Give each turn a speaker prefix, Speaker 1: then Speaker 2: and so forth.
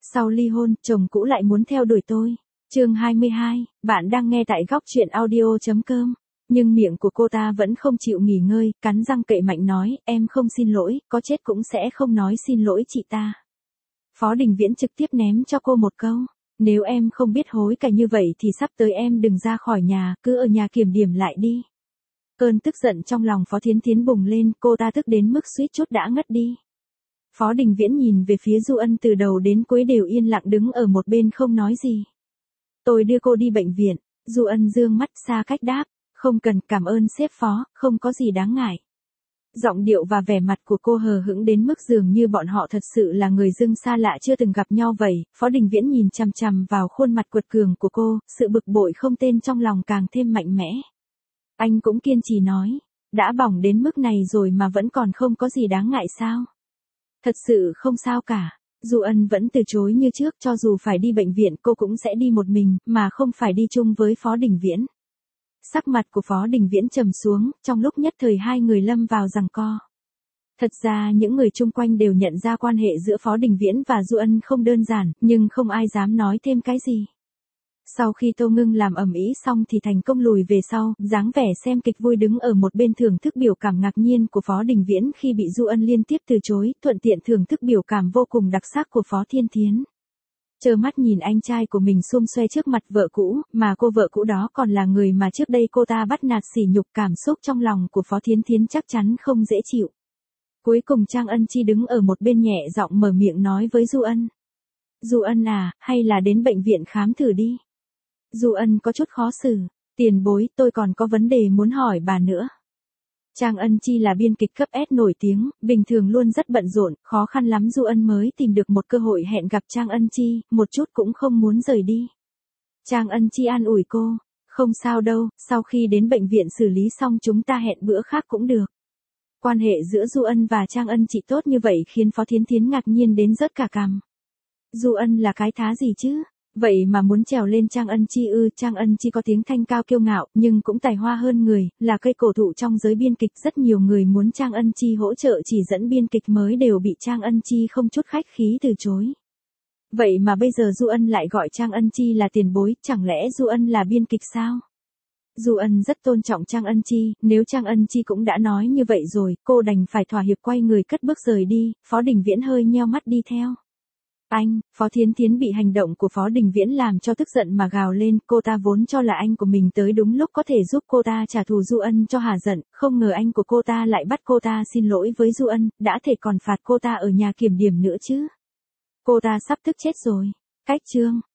Speaker 1: Sau ly hôn, chồng cũ lại muốn theo đuổi tôi. Chương 22, bạn đang nghe tại góc truyện audio.com. Nhưng miệng của cô ta vẫn không chịu nghỉ ngơi, cắn răng cậy mạnh nói, em không xin lỗi, có chết cũng sẽ không nói xin lỗi chị ta. Phó Đình Viễn trực tiếp ném cho cô một câu, nếu em không biết hối cải như vậy thì sắp tới em đừng ra khỏi nhà, cứ ở nhà kiểm điểm lại đi. Cơn tức giận trong lòng Phó Thiến Thiến bùng lên, cô ta tức đến mức suýt chút đã ngất đi. Phó Đình Viễn nhìn về phía Du Ân từ đầu đến cuối đều yên lặng đứng ở một bên không nói gì. Tôi đưa cô đi bệnh viện, Du Ân dương mắt xa cách đáp, không cần, cảm ơn sếp Phó, không có gì đáng ngại. Giọng điệu và vẻ mặt của cô hờ hững đến mức dường như bọn họ thật sự là người dưng xa lạ chưa từng gặp nhau vậy. Phó Đình Viễn nhìn chằm chằm vào khuôn mặt quật cường của cô, sự bực bội không tên trong lòng càng thêm mạnh mẽ. Anh cũng kiên trì nói, đã bỏng đến mức này rồi mà vẫn còn không có gì đáng ngại sao? Thật sự không sao cả. Du Ân vẫn từ chối như trước, cho dù phải đi bệnh viện cô cũng sẽ đi một mình, mà không phải đi chung với Phó Đình Viễn. Sắc mặt của Phó Đình Viễn trầm xuống, trong lúc nhất thời hai người lâm vào giằng co. Thật ra những người chung quanh đều nhận ra quan hệ giữa Phó Đình Viễn và Du Ân không đơn giản, nhưng không ai dám nói thêm cái gì. Sau khi Tô Ngưng làm ầm ĩ xong thì thành công lùi về sau, dáng vẻ xem kịch vui đứng ở một bên thưởng thức biểu cảm ngạc nhiên của Phó Đình Viễn khi bị Du Ân liên tiếp từ chối, thuận tiện thưởng thức biểu cảm vô cùng đặc sắc của Phó Thiên Thiến. Trơ mắt nhìn anh trai của mình xum xoe trước mặt vợ cũ, mà cô vợ cũ đó còn là người mà trước đây cô ta bắt nạt sỉ nhục, cảm xúc trong lòng của Phó Thiên Thiến chắc chắn không dễ chịu. Cuối cùng Trang Ân Chi đứng ở một bên nhẹ giọng mở miệng nói với Du Ân. Du Ân à, hay là đến bệnh viện khám thử đi. Du Ân có chút khó xử, tiền bối, tôi còn có vấn đề muốn hỏi bà nữa. Trang Ân Chi là biên kịch cấp S nổi tiếng, bình thường luôn rất bận rộn, khó khăn lắm Du Ân mới tìm được một cơ hội hẹn gặp Trang Ân Chi, một chút cũng không muốn rời đi. Trang Ân Chi an ủi cô, không sao đâu, sau khi đến bệnh viện xử lý xong chúng ta hẹn bữa khác cũng được. Quan hệ giữa Du Ân và Trang Ân Chi tốt như vậy khiến Phó Thiến Thiến ngạc nhiên đến rớt cả cằm. Du Ân là cái thá gì chứ? Vậy mà muốn trèo lên Trang Ân Chi ư? Trang Ân Chi có tiếng thanh cao kiêu ngạo, nhưng cũng tài hoa hơn người, là cây cổ thụ trong giới biên kịch, rất nhiều người muốn Trang Ân Chi hỗ trợ chỉ dẫn biên kịch mới đều bị Trang Ân Chi không chút khách khí từ chối. Vậy mà bây giờ Du Ân lại gọi Trang Ân Chi là tiền bối, chẳng lẽ Du Ân là biên kịch sao? Du Ân rất tôn trọng Trang Ân Chi, nếu Trang Ân Chi cũng đã nói như vậy rồi, cô đành phải thỏa hiệp quay người cất bước rời đi. Phó Đình Viễn hơi nheo mắt đi theo. Anh, Phó Thiến Thiến bị hành động của Phó Đình Viễn làm cho tức giận mà gào lên, cô ta vốn cho là anh của mình tới đúng lúc có thể giúp cô ta trả thù Du Ân cho hả giận, không ngờ anh của cô ta lại bắt cô ta xin lỗi với Du Ân, đã thể còn phạt cô ta ở nhà kiểm điểm nữa chứ. Cô ta sắp tức chết rồi. Cách chương